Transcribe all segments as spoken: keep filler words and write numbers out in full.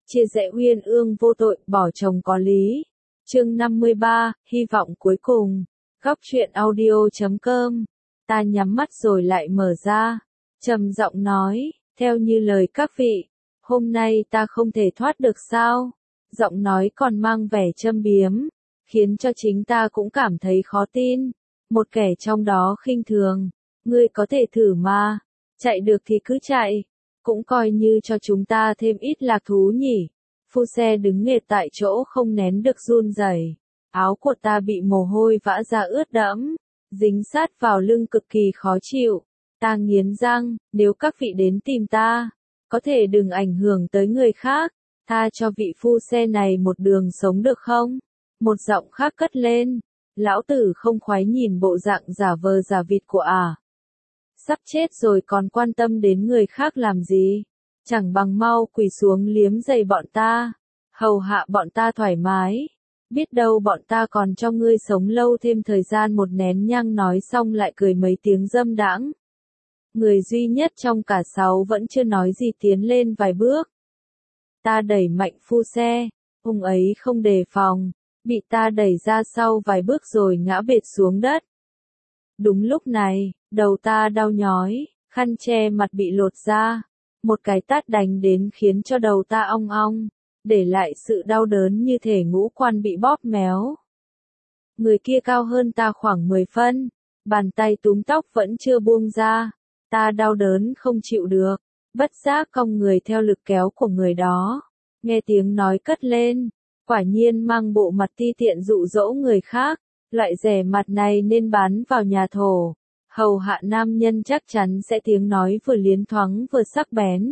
chia rẽ uyên ương vô tội, bỏ chồng có lý. Chương năm mươi ba, hy vọng cuối cùng. Góc truyện audio chấm com. Ta nhắm mắt rồi lại mở ra, trầm giọng nói, theo như lời các vị, hôm nay ta không thể thoát được sao? Giọng nói còn mang vẻ châm biếm, khiến cho chính ta cũng cảm thấy khó tin. Một kẻ trong đó khinh thường, ngươi có thể thử mà, chạy được thì cứ chạy, cũng coi như cho chúng ta thêm ít lạc thú nhỉ. Phu xe đứng nghệt tại chỗ không nén được run rẩy, áo của ta bị mồ hôi vã ra ướt đẫm, dính sát vào lưng cực kỳ khó chịu. Ta nghiến răng, nếu các vị đến tìm ta, có thể đừng ảnh hưởng tới người khác, tha cho vị phu xe này một đường sống được không? Một giọng khác cất lên, lão tử không khoái nhìn bộ dạng giả vờ giả vịt của ả. À. Sắp chết rồi còn quan tâm đến người khác làm gì? Chẳng bằng mau quỳ xuống liếm giày bọn ta, hầu hạ bọn ta thoải mái. Biết đâu bọn ta còn cho ngươi sống lâu thêm thời gian. Một nén nhang nói xong lại cười mấy tiếng dâm đãng. Người duy nhất trong cả sáu vẫn chưa nói gì tiến lên vài bước. Ta đẩy mạnh phu xe, ông ấy không đề phòng, bị ta đẩy ra sau vài bước rồi ngã bệt xuống đất. Đúng lúc này, đầu ta đau nhói, khăn che mặt bị lột ra, một cái tát đánh đến khiến cho đầu ta ong ong, để lại sự đau đớn như thể ngũ quan bị bóp méo. Người kia cao hơn ta khoảng mười phân, bàn tay túm tóc vẫn chưa buông ra, ta đau đớn không chịu được, bất giác cong người theo lực kéo của người đó. Nghe tiếng nói cất lên, quả nhiên mang bộ mặt ti tiện dụ dỗ người khác, loại rẻ mặt này nên bán vào nhà thổ. Hầu hạ nam nhân chắc chắn sẽ tiếng nói vừa liến thoáng vừa sắc bén.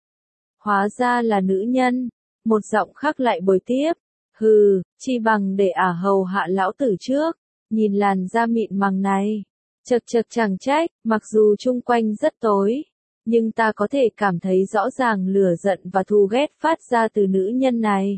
Hóa ra là nữ nhân, một giọng khác lại bồi tiếp, hừ, chi bằng để ả hầu hạ lão tử trước, nhìn làn da mịn màng này. Chật chật chẳng trách, mặc dù chung quanh rất tối, nhưng ta có thể cảm thấy rõ ràng lửa giận và thù ghét phát ra từ nữ nhân này.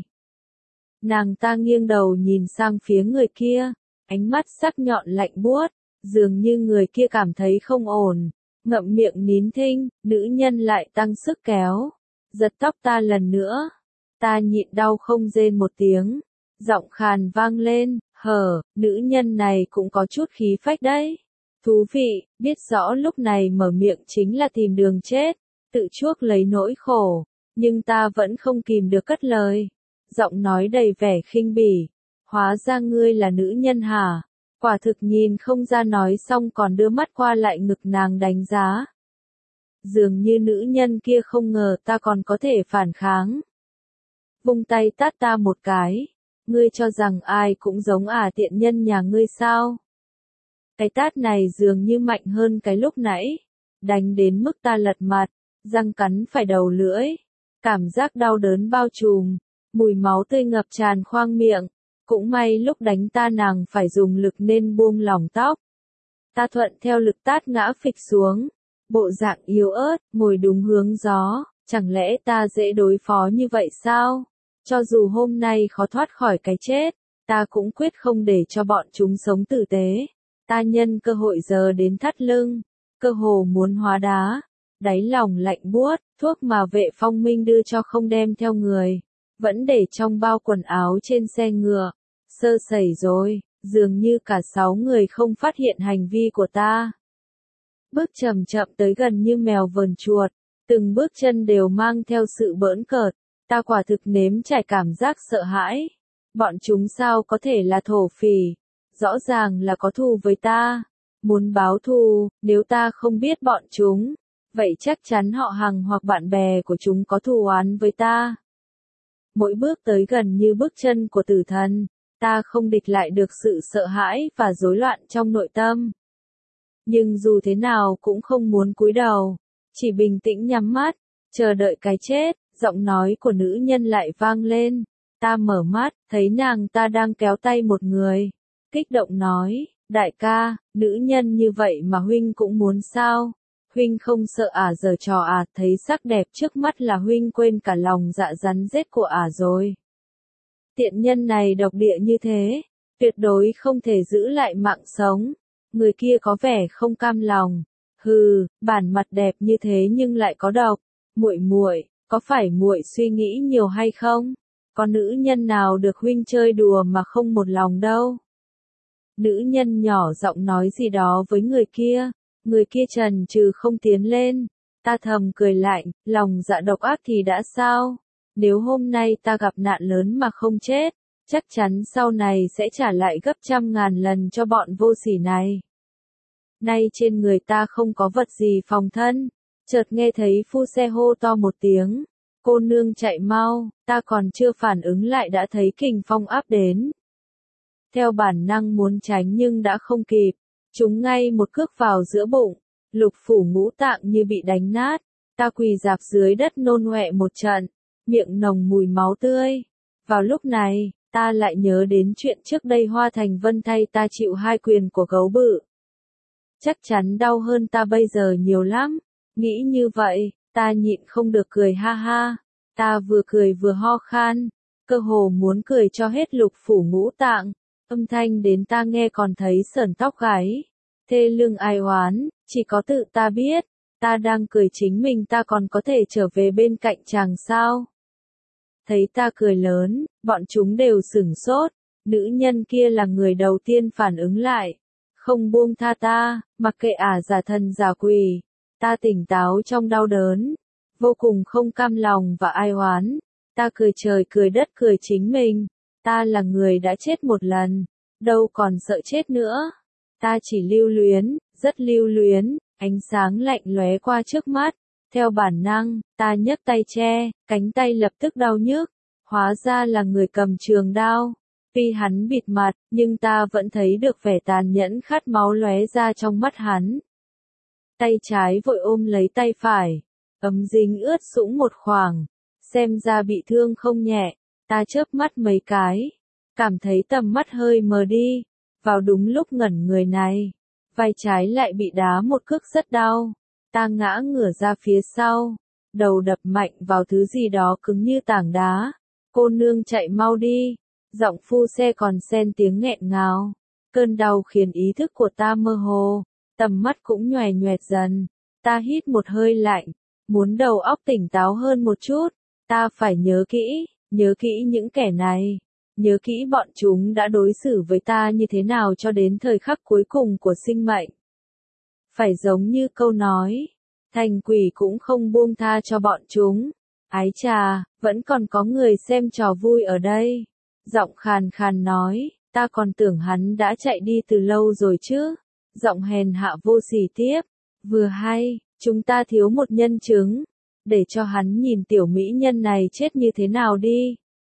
Nàng ta nghiêng đầu nhìn sang phía người kia, ánh mắt sắc nhọn lạnh buốt, dường như người kia cảm thấy không ổn, ngậm miệng nín thinh. Nữ nhân lại tăng sức kéo, giật tóc ta lần nữa. Ta nhịn đau không rên một tiếng, giọng khàn vang lên, hờ, nữ nhân này cũng có chút khí phách đấy. Thú vị, biết rõ lúc này mở miệng chính là tìm đường chết, tự chuốc lấy nỗi khổ, nhưng ta vẫn không kìm được cất lời. Giọng nói đầy vẻ khinh bỉ, hóa ra ngươi là nữ nhân hả? Quả thực nhìn không ra. Nói xong còn đưa mắt qua lại ngực nàng đánh giá. Dường như nữ nhân kia không ngờ ta còn có thể phản kháng. Vung tay tát ta một cái, ngươi cho rằng ai cũng giống ả tiện nhân nhà ngươi sao? Cái tát này dường như mạnh hơn cái lúc nãy, đánh đến mức ta lật mặt, răng cắn phải đầu lưỡi, cảm giác đau đớn bao trùm, mùi máu tươi ngập tràn khoang miệng. Cũng may lúc đánh ta nàng phải dùng lực nên buông lỏng tóc. Ta thuận theo lực tát ngã phịch xuống, bộ dạng yếu ớt, ngồi đúng hướng gió. Chẳng lẽ ta dễ đối phó như vậy sao? Cho dù hôm nay khó thoát khỏi cái chết, ta cũng quyết không để cho bọn chúng sống tử tế. Ta nhân cơ hội giờ đến thắt lưng, cơ hồ muốn hóa đá, đáy lòng lạnh buốt. Thuốc mà Vệ Phong Minh đưa cho không đem theo người, vẫn để trong bao quần áo trên xe ngựa. Sơ sẩy rồi, dường như cả sáu người không phát hiện hành vi của ta. Bước chậm chậm tới gần như mèo vờn chuột, từng bước chân đều mang theo sự bỡn cợt. Ta quả thực nếm trải cảm giác sợ hãi. Bọn chúng sao có thể là thổ phỉ? Rõ ràng là có thù với ta. Muốn báo thù, nếu ta không biết bọn chúng, vậy chắc chắn họ hàng hoặc bạn bè của chúng có thù oán với ta. Mỗi bước tới gần như bước chân của tử thần, ta không địch lại được sự sợ hãi và rối loạn trong nội tâm. Nhưng dù thế nào cũng không muốn cúi đầu, chỉ bình tĩnh nhắm mắt, chờ đợi cái chết. Giọng nói của nữ nhân lại vang lên. Ta mở mắt, thấy nàng ta đang kéo tay một người. Kích động nói, đại ca, nữ nhân như vậy mà huynh cũng muốn sao? Huynh không sợ ả giở trò ả? Thấy sắc đẹp trước mắt là huynh quên cả lòng dạ rắn rết của ả rồi. Tiện nhân này độc địa như thế, tuyệt đối không thể giữ lại mạng sống. Người kia có vẻ không cam lòng. Hừ, bản mặt đẹp như thế nhưng lại có độc. Muội muội, có phải muội suy nghĩ nhiều hay không? Có nữ nhân nào được huynh chơi đùa mà không một lòng đâu. Nữ nhân nhỏ giọng nói gì đó với người kia, người kia chần chừ không tiến lên. Ta thầm cười lạnh, lòng dạ độc ác thì đã sao? Nếu hôm nay ta gặp nạn lớn mà không chết, chắc chắn sau này sẽ trả lại gấp trăm ngàn lần cho bọn vô sỉ này. Nay trên người ta không có vật gì phòng thân, chợt nghe thấy phu xe hô to một tiếng, cô nương chạy mau, ta còn chưa phản ứng lại đã thấy kình phong áp đến. Theo bản năng muốn tránh nhưng đã không kịp, trúng ngay một cước vào giữa bụng, lục phủ ngũ tạng như bị đánh nát, ta quỳ rạp dưới đất nôn ọe một trận, miệng nồng mùi máu tươi. Vào lúc này, ta lại nhớ đến chuyện trước đây Hoa Thành Vân thay ta chịu hai quyền của gấu bự. Chắc chắn đau hơn ta bây giờ nhiều lắm, nghĩ như vậy, ta nhịn không được cười ha ha, ta vừa cười vừa ho khan, cơ hồ muốn cười cho hết lục phủ ngũ tạng, âm thanh đến ta nghe còn thấy sởn tóc gáy, thê lương ai oán, chỉ có tự ta biết, ta đang cười chính mình ta còn có thể trở về bên cạnh chàng sao. Thấy ta cười lớn, bọn chúng đều sửng sốt, nữ nhân kia là người đầu tiên phản ứng lại, không buông tha ta, mặc kệ ả giả thần giả quỷ, ta tỉnh táo trong đau đớn, vô cùng không cam lòng và ai oán, ta cười trời cười đất cười chính mình, ta là người đã chết một lần, đâu còn sợ chết nữa, ta chỉ lưu luyến, rất lưu luyến, ánh sáng lạnh lóe qua trước mắt. Theo bản năng, ta nhấc tay che, cánh tay lập tức đau nhức, hóa ra là người cầm trường đao. Tuy hắn bịt mặt, nhưng ta vẫn thấy được vẻ tàn nhẫn khát máu lóe ra trong mắt hắn. Tay trái vội ôm lấy tay phải, ấm dính ướt sũng một khoảng, xem ra bị thương không nhẹ, ta chớp mắt mấy cái, cảm thấy tầm mắt hơi mờ đi, vào đúng lúc ngẩn người này, vai trái lại bị đá một cước rất đau. Ta ngã ngửa ra phía sau, đầu đập mạnh vào thứ gì đó cứng như tảng đá. Cô nương chạy mau đi, giọng phu xe còn xen tiếng nghẹn ngào. Cơn đau khiến ý thức của ta mơ hồ, tầm mắt cũng nhòe nhoẹt dần. Ta hít một hơi lạnh, muốn đầu óc tỉnh táo hơn một chút. Ta phải nhớ kỹ, nhớ kỹ những kẻ này, nhớ kỹ bọn chúng đã đối xử với ta như thế nào cho đến thời khắc cuối cùng của sinh mệnh. Phải giống như câu nói, thành quỷ cũng không buông tha cho bọn chúng. Ái chà, vẫn còn có người xem trò vui ở đây. Giọng khàn khàn nói, ta còn tưởng hắn đã chạy đi từ lâu rồi chứ. Giọng hèn hạ vô sỉ tiếp, vừa hay, chúng ta thiếu một nhân chứng, để cho hắn nhìn tiểu mỹ nhân này chết như thế nào đi.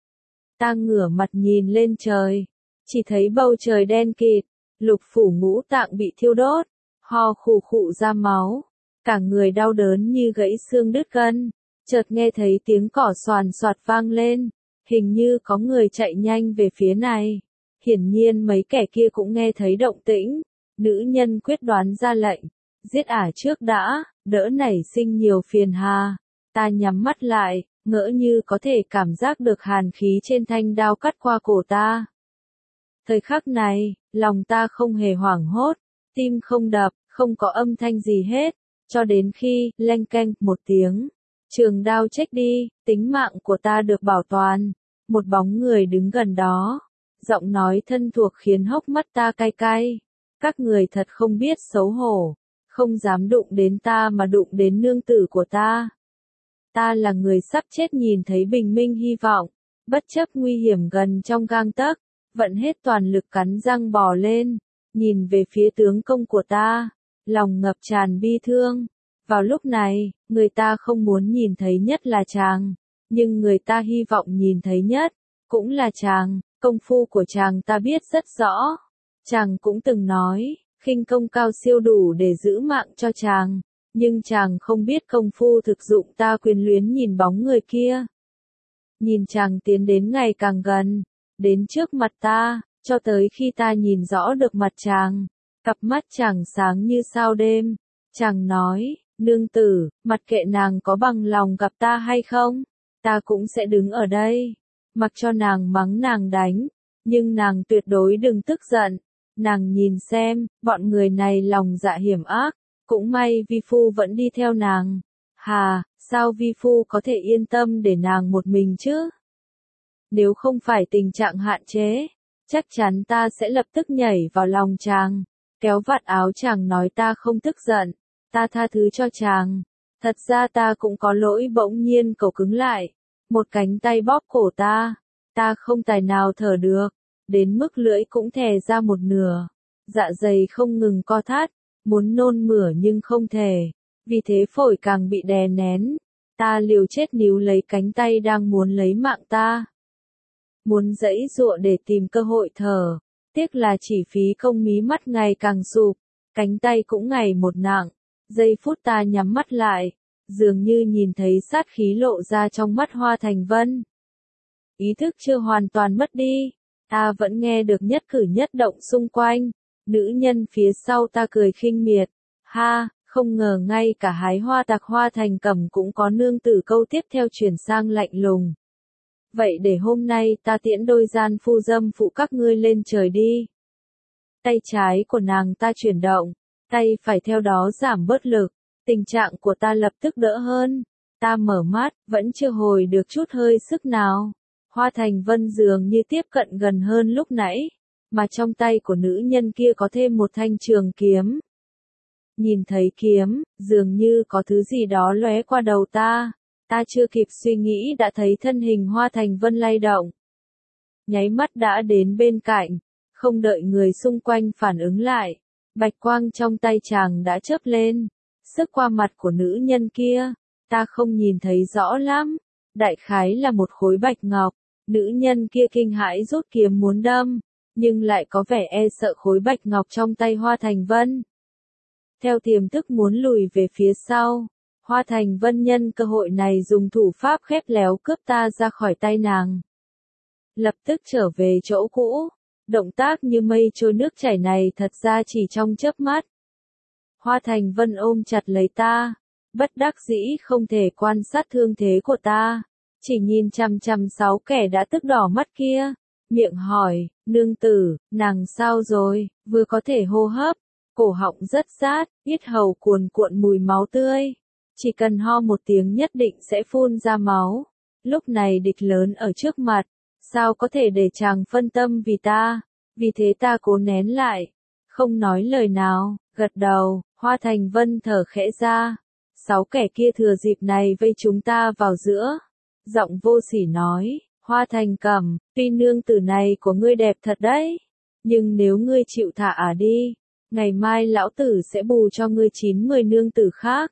Ta ngửa mặt nhìn lên trời, chỉ thấy bầu trời đen kịt, lục phủ ngũ tạng bị thiêu đốt, ho khụ khụ ra máu, cả người đau đớn như gãy xương đứt gân, chợt nghe thấy tiếng cỏ xoàn xoạt vang lên, hình như có người chạy nhanh về phía này, hiển nhiên mấy kẻ kia cũng nghe thấy động tĩnh, nữ nhân quyết đoán ra lệnh, giết ả trước đã, đỡ nảy sinh nhiều phiền hà, ta nhắm mắt lại, ngỡ như có thể cảm giác được hàn khí trên thanh đao cắt qua cổ ta. Thời khắc này, lòng ta không hề hoảng hốt, tim không đập, không có âm thanh gì hết, cho đến khi, leng keng, một tiếng, trường đao chếch đi, tính mạng của ta được bảo toàn, một bóng người đứng gần đó, giọng nói thân thuộc khiến hốc mắt ta cay cay, các người thật không biết xấu hổ, không dám đụng đến ta mà đụng đến nương tử của ta. Ta là người sắp chết nhìn thấy bình minh hy vọng, bất chấp nguy hiểm gần trong gang tấc, vận hết toàn lực cắn răng bò lên, nhìn về phía tướng công của ta, lòng ngập tràn bi thương. Vào lúc này, người ta không muốn nhìn thấy nhất là chàng, nhưng người ta hy vọng nhìn thấy nhất, cũng là chàng, công phu của chàng ta biết rất rõ. Chàng cũng từng nói, khinh công cao siêu đủ để giữ mạng cho chàng, nhưng chàng không biết công phu thực dụng ta quyến luyến nhìn bóng người kia. Nhìn chàng tiến đến ngày càng gần, đến trước mặt ta, cho tới khi ta nhìn rõ được mặt chàng, cặp mắt chàng sáng như sao đêm, chàng nói, nương tử, mặc kệ nàng có bằng lòng gặp ta hay không, ta cũng sẽ đứng ở đây, mặc cho nàng mắng nàng đánh, nhưng nàng tuyệt đối đừng tức giận, nàng nhìn xem, bọn người này lòng dạ hiểm ác, cũng may vi phu vẫn đi theo nàng, hà, sao vi phu có thể yên tâm để nàng một mình chứ? Nếu không phải tình trạng hạn chế, chắc chắn ta sẽ lập tức nhảy vào lòng chàng, kéo vạt áo chàng nói ta không tức giận, ta tha thứ cho chàng. Thật ra ta cũng có lỗi. Bỗng nhiên cậu cứng lại, một cánh tay bóp cổ ta, ta không tài nào thở được, đến mức lưỡi cũng thè ra một nửa, dạ dày không ngừng co thắt, muốn nôn mửa nhưng không thể, vì thế phổi càng bị đè nén. Ta liều chết níu lấy cánh tay đang muốn lấy mạng ta, muốn giãy giụa để tìm cơ hội thở, tiếc là chỉ phí công. Mí mắt ngày càng sụp, cánh tay cũng ngày một nặng. Giây phút ta nhắm mắt lại, dường như nhìn thấy sát khí lộ ra trong mắt Hoa Thành Vân. Ý thức chưa hoàn toàn mất đi, ta vẫn nghe được nhất cử nhất động xung quanh. Nữ nhân phía sau ta cười khinh miệt, ha, không ngờ ngay cả hái hoa tạc Hoa Thành Cẩm cũng có nương tử. Câu tiếp theo chuyển sang lạnh lùng. Vậy để hôm nay ta tiễn đôi gian phu dâm phụ các ngươi lên trời đi. Tay trái của nàng ta chuyển động, tay phải theo đó giảm bớt lực, tình trạng của ta lập tức đỡ hơn. Ta mở mắt, vẫn chưa hồi được chút hơi sức nào. Hoa Thành Vân dường như tiếp cận gần hơn lúc nãy, mà trong tay của nữ nhân kia có thêm một thanh trường kiếm. Nhìn thấy kiếm, dường như có thứ gì đó lóe qua đầu ta. Ta chưa kịp suy nghĩ đã thấy thân hình Hoa Thành Vân lay động. Nháy mắt đã đến bên cạnh, không đợi người xung quanh phản ứng lại. Bạch quang trong tay chàng đã chớp lên, sức qua mặt của nữ nhân kia, ta không nhìn thấy rõ lắm, đại khái là một khối bạch ngọc. Nữ nhân kia kinh hãi rút kiếm muốn đâm, nhưng lại có vẻ e sợ khối bạch ngọc trong tay Hoa Thành Vân. Theo tiềm thức muốn lùi về phía sau, Hoa Thành Vân nhân cơ hội này dùng thủ pháp khép léo cướp ta ra khỏi tay nàng. Lập tức trở về chỗ cũ, động tác như mây trôi nước chảy này thật ra chỉ trong chớp mắt. Hoa Thành Vân ôm chặt lấy ta, bất đắc dĩ không thể quan sát thương thế của ta, chỉ nhìn chằm chằm sáu kẻ đã tức đỏ mắt kia, miệng hỏi, nương tử, nàng sao rồi? Vừa có thể hô hấp, cổ họng rất rát, yết hầu cuồn cuộn mùi máu tươi, chỉ cần ho một tiếng nhất định sẽ phun ra máu. Lúc này địch lớn ở trước mặt, sao có thể để chàng phân tâm vì ta? Vì thế ta cố nén lại, không nói lời nào, gật đầu. Hoa Thành Vân thở khẽ ra, sáu kẻ kia thừa dịp này vây chúng ta vào giữa. Giọng vô sỉ nói, Hoa Thành Cẩm, tuy nương tử này của ngươi đẹp thật đấy, nhưng nếu ngươi chịu thả ả đi, ngày mai lão tử sẽ bù cho ngươi chín mười nương tử khác.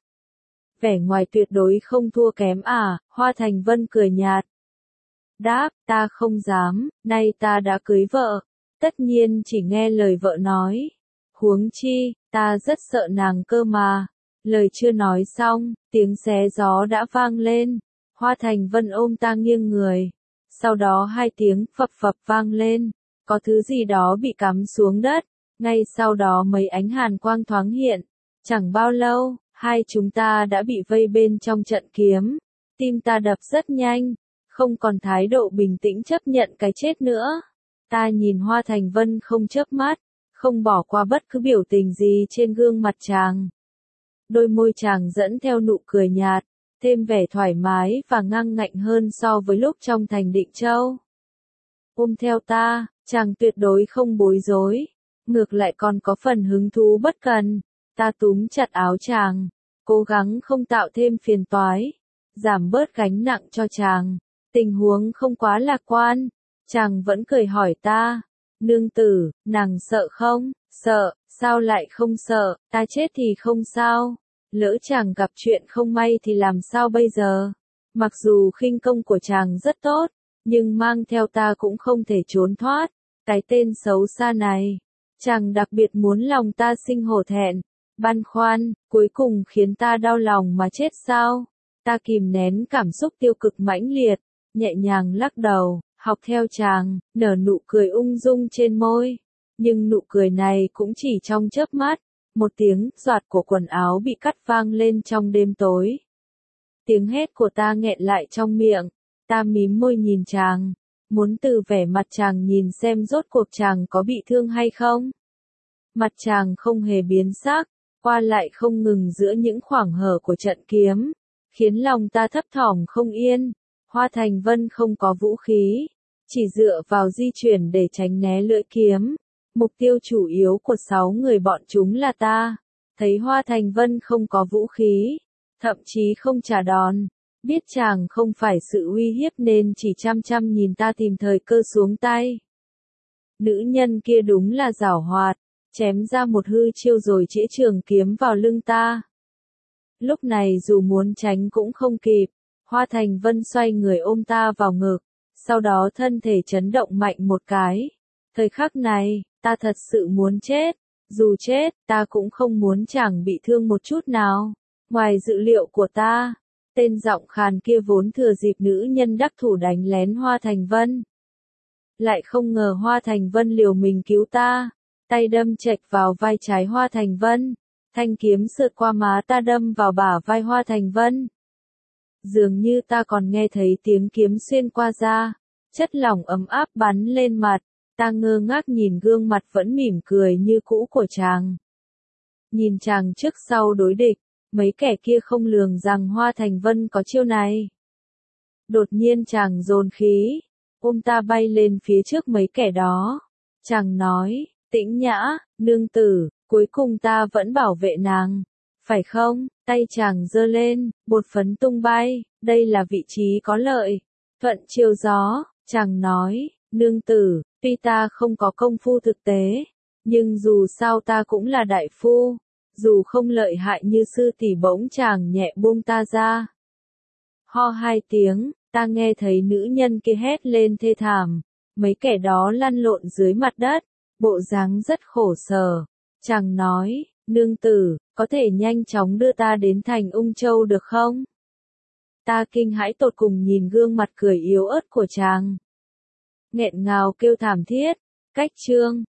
Vẻ ngoài tuyệt đối không thua kém ả, Hoa Thành Vân cười nhạt. Đáp, ta không dám, nay ta đã cưới vợ, tất nhiên chỉ nghe lời vợ nói. Huống chi, ta rất sợ nàng cơ mà. Lời chưa nói xong, tiếng xé gió đã vang lên. Hoa Thành Vân ôm ta nghiêng người. Sau đó hai tiếng phập phập vang lên. Có thứ gì đó bị cắm xuống đất. Ngay sau đó mấy ánh hàn quang thoáng hiện. Chẳng bao lâu, hai chúng ta đã bị vây bên trong trận kiếm. Tim ta đập rất nhanh, không còn thái độ bình tĩnh chấp nhận cái chết nữa. Ta nhìn Hoa Thành Vân không chớp mắt, không bỏ qua bất cứ biểu tình gì trên gương mặt chàng. Đôi môi chàng dẫn theo nụ cười nhạt, thêm vẻ thoải mái và ngang ngạnh hơn so với lúc trong thành Định Châu. Ôm theo ta, chàng tuyệt đối không bối rối, ngược lại còn có phần hứng thú bất cần. Ta túm chặt áo chàng, cố gắng không tạo thêm phiền toái, giảm bớt gánh nặng cho chàng. Tình huống không quá lạc quan, chàng vẫn cười hỏi ta, nương tử, nàng sợ không? Sợ, sao lại không sợ, ta chết thì không sao. Lỡ chàng gặp chuyện không may thì làm sao bây giờ? Mặc dù khinh công của chàng rất tốt, nhưng mang theo ta cũng không thể trốn thoát. Cái tên xấu xa này, chàng đặc biệt muốn lòng ta sinh hổ thẹn, băn khoăn, cuối cùng khiến ta đau lòng mà chết sao? Ta kìm nén cảm xúc tiêu cực mãnh liệt, nhẹ nhàng lắc đầu, học theo chàng, nở nụ cười ung dung trên môi. Nhưng nụ cười này cũng chỉ trong chớp mắt, một tiếng doạt của quần áo bị cắt vang lên trong đêm tối. Tiếng hét của ta nghẹn lại trong miệng, ta mím môi nhìn chàng, muốn từ vẻ mặt chàng nhìn xem rốt cuộc chàng có bị thương hay không. Mặt chàng không hề biến sắc, qua lại không ngừng giữa những khoảng hở của trận kiếm, khiến lòng ta thấp thỏm không yên. Hoa Thành Vân không có vũ khí, chỉ dựa vào di chuyển để tránh né lưỡi kiếm. Mục tiêu chủ yếu của sáu người bọn chúng là ta. Thấy Hoa Thành Vân không có vũ khí, thậm chí không trả đòn, biết chàng không phải sự uy hiếp nên chỉ chăm chăm nhìn ta tìm thời cơ xuống tay. Nữ nhân kia đúng là giảo hoạt, chém ra một hư chiêu rồi chĩa trường kiếm vào lưng ta. Lúc này dù muốn tránh cũng không kịp, Hoa Thành Vân xoay người ôm ta vào ngực, sau đó thân thể chấn động mạnh một cái. Thời khắc này, ta thật sự muốn chết, dù chết, ta cũng không muốn chàng bị thương một chút nào. Ngoài dự liệu của ta, tên giọng khàn kia vốn thừa dịp nữ nhân đắc thủ đánh lén Hoa Thành Vân. Lại không ngờ Hoa Thành Vân liều mình cứu ta, tay đâm chệch vào vai trái Hoa Thành Vân, thanh kiếm sượt qua má ta đâm vào bả vai Hoa Thành Vân. Dường như ta còn nghe thấy tiếng kiếm xuyên qua da, chất lỏng ấm áp bắn lên mặt, ta ngơ ngác nhìn gương mặt vẫn mỉm cười như cũ của chàng. Nhìn chàng trước sau đối địch, mấy kẻ kia không lường rằng Hoa Thành Vân có chiêu này. Đột nhiên chàng dồn khí, ôm ta bay lên phía trước mấy kẻ đó. Chàng nói, Tĩnh Nhã, nương tử, cuối cùng ta vẫn bảo vệ nàng, phải không? Tay chàng giơ lên, bột phấn tung bay, đây là vị trí có lợi. Thuận chiêu gió, chàng nói, nương tử, tuy ta không có công phu thực tế, nhưng dù sao ta cũng là đại phu, dù không lợi hại như sư tỷ. Bỗng chàng nhẹ buông ta ra. Ho hai tiếng, ta nghe thấy nữ nhân kia hét lên thê thảm, mấy kẻ đó lăn lộn dưới mặt đất, bộ dáng rất khổ sở. Chàng nói, nương tử, có thể nhanh chóng đưa ta đến thành Ung Châu được không? Ta kinh hãi tột cùng nhìn gương mặt cười yếu ớt của chàng. Nghẹn ngào kêu thảm thiết, cách chương.